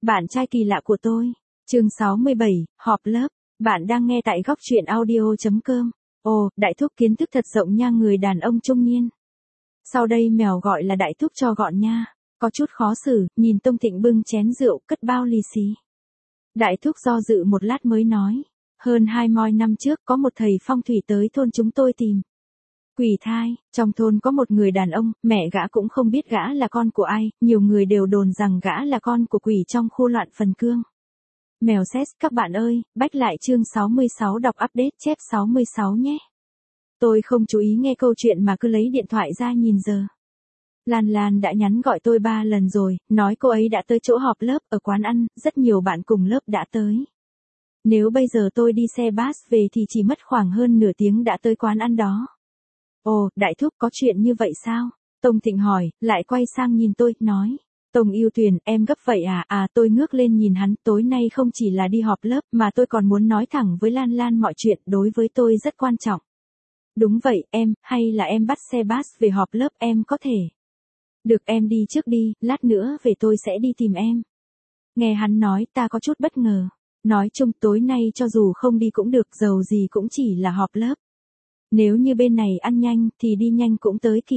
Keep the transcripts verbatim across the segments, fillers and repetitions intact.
Bạn trai kỳ lạ của tôi. Chương sáu mươi bảy, họp lớp. Bạn đang nghe tại góc truyện audio chấm com. Ồ, đại thúc kiến thức thật rộng nha, người đàn ông trung niên. Sau đây mèo gọi là đại thúc cho gọn nha. Có chút khó xử, nhìn Tông Thịnh bưng chén rượu, cất bao lì xì. Đại thúc do dự một lát mới nói. Hơn hai mươi năm trước có một thầy phong thủy tới thôn chúng tôi tìm. Quỷ thai, trong thôn có một người đàn ông, mẹ gã cũng không biết gã là con của ai, nhiều người đều đồn rằng gã là con của quỷ trong khu loạn phần cương. Mèo xét các bạn ơi, bách lại chương sáu mươi sáu đọc update chép sáu mươi sáu nhé. Tôi không chú ý nghe câu chuyện mà cứ lấy điện thoại ra nhìn giờ. Lan Lan đã nhắn gọi tôi ba lần rồi, nói cô ấy đã tới chỗ họp lớp ở quán ăn, rất nhiều bạn cùng lớp đã tới. Nếu bây giờ tôi đi xe bus về thì chỉ mất khoảng hơn nửa tiếng đã tới quán ăn đó. Ồ, đại thúc có chuyện như vậy sao? Tông Thịnh hỏi, lại quay sang nhìn tôi, nói. Tông Yêu Tuyền, em gấp vậy à? À, tôi ngước lên nhìn hắn, tối nay không chỉ là đi họp lớp mà tôi còn muốn nói thẳng với Lan Lan mọi chuyện, đối với tôi rất quan trọng. Đúng vậy, em, hay là em bắt xe bus về họp lớp, em có thể. Được, em đi trước đi, lát nữa về tôi sẽ đi tìm em. Nghe hắn nói ta có chút bất ngờ. Nói chung tối nay cho dù không đi cũng được, dầu gì cũng chỉ là họp lớp. Nếu như bên này ăn nhanh thì đi nhanh cũng tới kịp.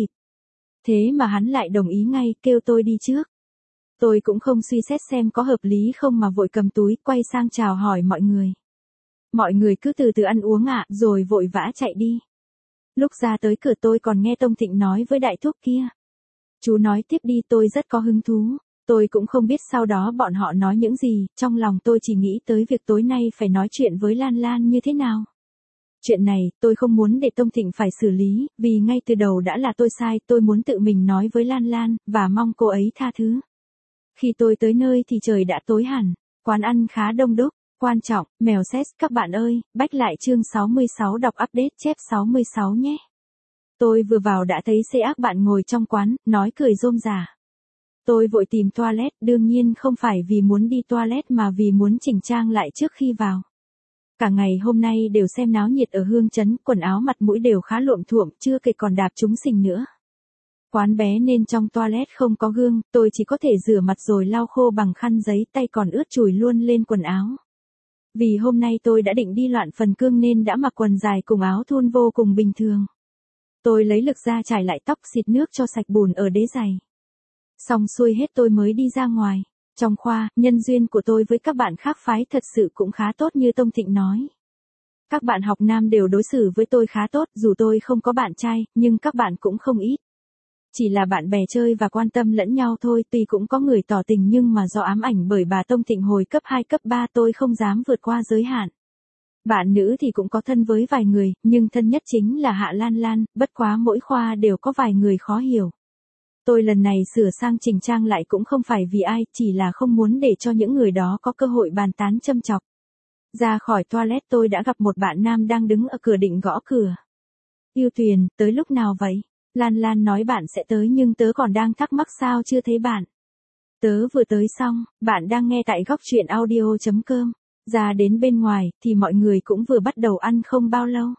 Thế mà hắn lại đồng ý ngay, kêu tôi đi trước. Tôi cũng không suy xét xem có hợp lý không mà vội cầm túi, quay sang chào hỏi mọi người. Mọi người cứ từ từ ăn uống ạ, rồi vội vã chạy đi. Lúc ra tới cửa tôi còn nghe Tông Thịnh nói với đại thúc kia. Chú nói tiếp đi, tôi rất có hứng thú. Tôi cũng không biết sau đó bọn họ nói những gì, trong lòng tôi chỉ nghĩ tới việc tối nay phải nói chuyện với Lan Lan như thế nào. Chuyện này, tôi không muốn để Tông Thịnh phải xử lý, vì ngay từ đầu đã là tôi sai, tôi muốn tự mình nói với Lan Lan, và mong cô ấy tha thứ. Khi tôi tới nơi thì trời đã tối hẳn, quán ăn khá đông đúc, quan trọng, mèo xét các bạn ơi, bách lại chương sáu mươi sáu đọc update chép sáu mươi sáu nhé. Tôi vừa vào đã thấy xe ác bạn ngồi trong quán, nói cười rôm rả. Tôi vội tìm toilet, đương nhiên không phải vì muốn đi toilet mà vì muốn chỉnh trang lại trước khi vào. Cả ngày hôm nay đều xem náo nhiệt ở Hương Trấn, quần áo mặt mũi đều khá luộm thuộm, chưa kể còn đạp trúng xình nữa. Quán bé nên trong toilet không có gương, tôi chỉ có thể rửa mặt rồi lau khô bằng khăn giấy, tay còn ướt chùi luôn lên quần áo. Vì hôm nay tôi đã định đi loạn phần cương nên đã mặc quần dài cùng áo thun vô cùng bình thường. Tôi lấy lực ra chải lại tóc, xịt nước cho sạch bùn ở đế giày. Xong xuôi hết tôi mới đi ra ngoài. Trong khoa, nhân duyên của tôi với các bạn khác phái thật sự cũng khá tốt như Tông Thịnh nói. Các bạn học nam đều đối xử với tôi khá tốt, dù tôi không có bạn trai, nhưng các bạn cũng không ít. Chỉ là bạn bè chơi và quan tâm lẫn nhau thôi, tuy cũng có người tỏ tình nhưng mà do ám ảnh bởi bà Tông Thịnh hồi cấp hai cấp ba tôi không dám vượt qua giới hạn. Bạn nữ thì cũng có thân với vài người, nhưng thân nhất chính là Hạ Lan Lan, bất quá mỗi khoa đều có vài người khó hiểu. Tôi lần này sửa sang chỉnh trang lại cũng không phải vì ai, chỉ là không muốn để cho những người đó có cơ hội bàn tán châm chọc. Ra khỏi toilet tôi đã gặp một bạn nam đang đứng ở cửa định gõ cửa. Yêu Tuyền, tới lúc nào vậy? Lan Lan nói bạn sẽ tới nhưng tớ còn đang thắc mắc sao chưa thấy bạn. Tớ vừa tới xong, bạn đang nghe tại góc truyện audio chấm com. Ra đến bên ngoài, thì mọi người cũng vừa bắt đầu ăn không bao lâu.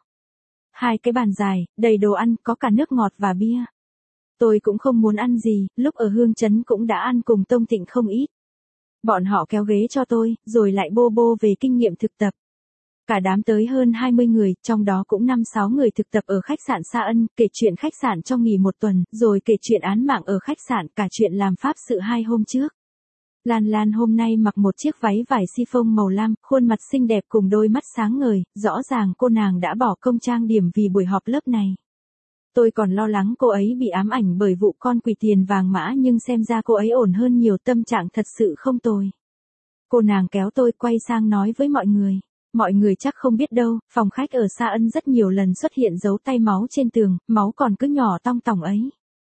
Hai cái bàn dài, đầy đồ ăn, có cả nước ngọt và bia. Tôi cũng không muốn ăn gì, lúc ở Hương Trấn cũng đã ăn cùng Tông Thịnh không ít. Bọn họ kéo ghế cho tôi, rồi lại bô bô về kinh nghiệm thực tập. Cả đám tới hơn hai mươi người, trong đó cũng năm sáu người thực tập ở khách sạn Sa Ân, kể chuyện khách sạn cho nghỉ một tuần, rồi kể chuyện án mạng ở khách sạn, cả chuyện làm pháp sự hai hôm trước. Lan Lan hôm nay mặc một chiếc váy vải chiffon màu lam, khuôn mặt xinh đẹp cùng đôi mắt sáng ngời, rõ ràng cô nàng đã bỏ công trang điểm vì buổi họp lớp này. Tôi còn lo lắng cô ấy bị ám ảnh bởi vụ con quỷ tiền vàng mã nhưng xem ra cô ấy ổn hơn nhiều, tâm trạng thật sự không tồi. Cô nàng kéo tôi quay sang nói với mọi người. Mọi người chắc không biết đâu, phòng khách ở Sa Ân rất nhiều lần xuất hiện dấu tay máu trên tường, máu còn cứ nhỏ tong tỏng ấy.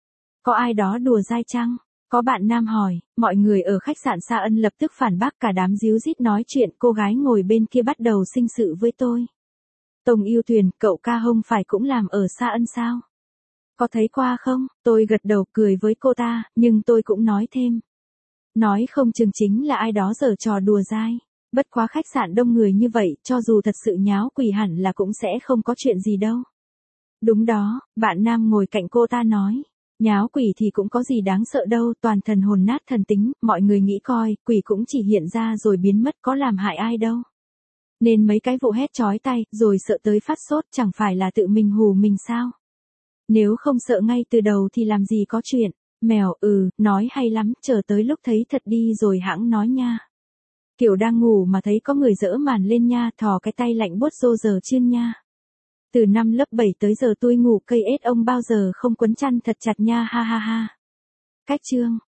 Có ai đó đùa dai chăng? Có bạn nam hỏi, mọi người ở khách sạn Sa Ân lập tức phản bác, cả đám díu dít nói chuyện, cô gái ngồi bên kia bắt đầu sinh sự với tôi. Tông Yêu Tuyền, cậu ca không phải cũng làm ở Sa Ân sao? Có thấy qua không? Tôi gật đầu cười với cô ta, nhưng tôi cũng nói thêm. Nói không chừng chính là ai đó giở trò đùa dai. Bất quá khách sạn đông người như vậy, cho dù thật sự nháo quỷ hẳn là cũng sẽ không có chuyện gì đâu. Đúng đó, bạn nam ngồi cạnh cô ta nói. Nháo quỷ thì cũng có gì đáng sợ đâu, toàn thần hồn nát thần tính, mọi người nghĩ coi, quỷ cũng chỉ hiện ra rồi biến mất có làm hại ai đâu. Nên mấy cái vụ hét chói tai, rồi sợ tới phát sốt chẳng phải là tự mình hù mình sao? Nếu không sợ ngay từ đầu thì làm gì có chuyện. Mèo, ừ, nói hay lắm, chờ tới lúc thấy thật đi rồi hãng nói nha. Kiểu đang ngủ mà thấy có người dỡ màn lên nha, thò cái tay lạnh buốt rô giờ chiên nha. Từ năm lớp bảy tới giờ tôi ngủ cây ếch ông bao giờ không quấn chăn thật chặt nha ha ha ha. Cách chương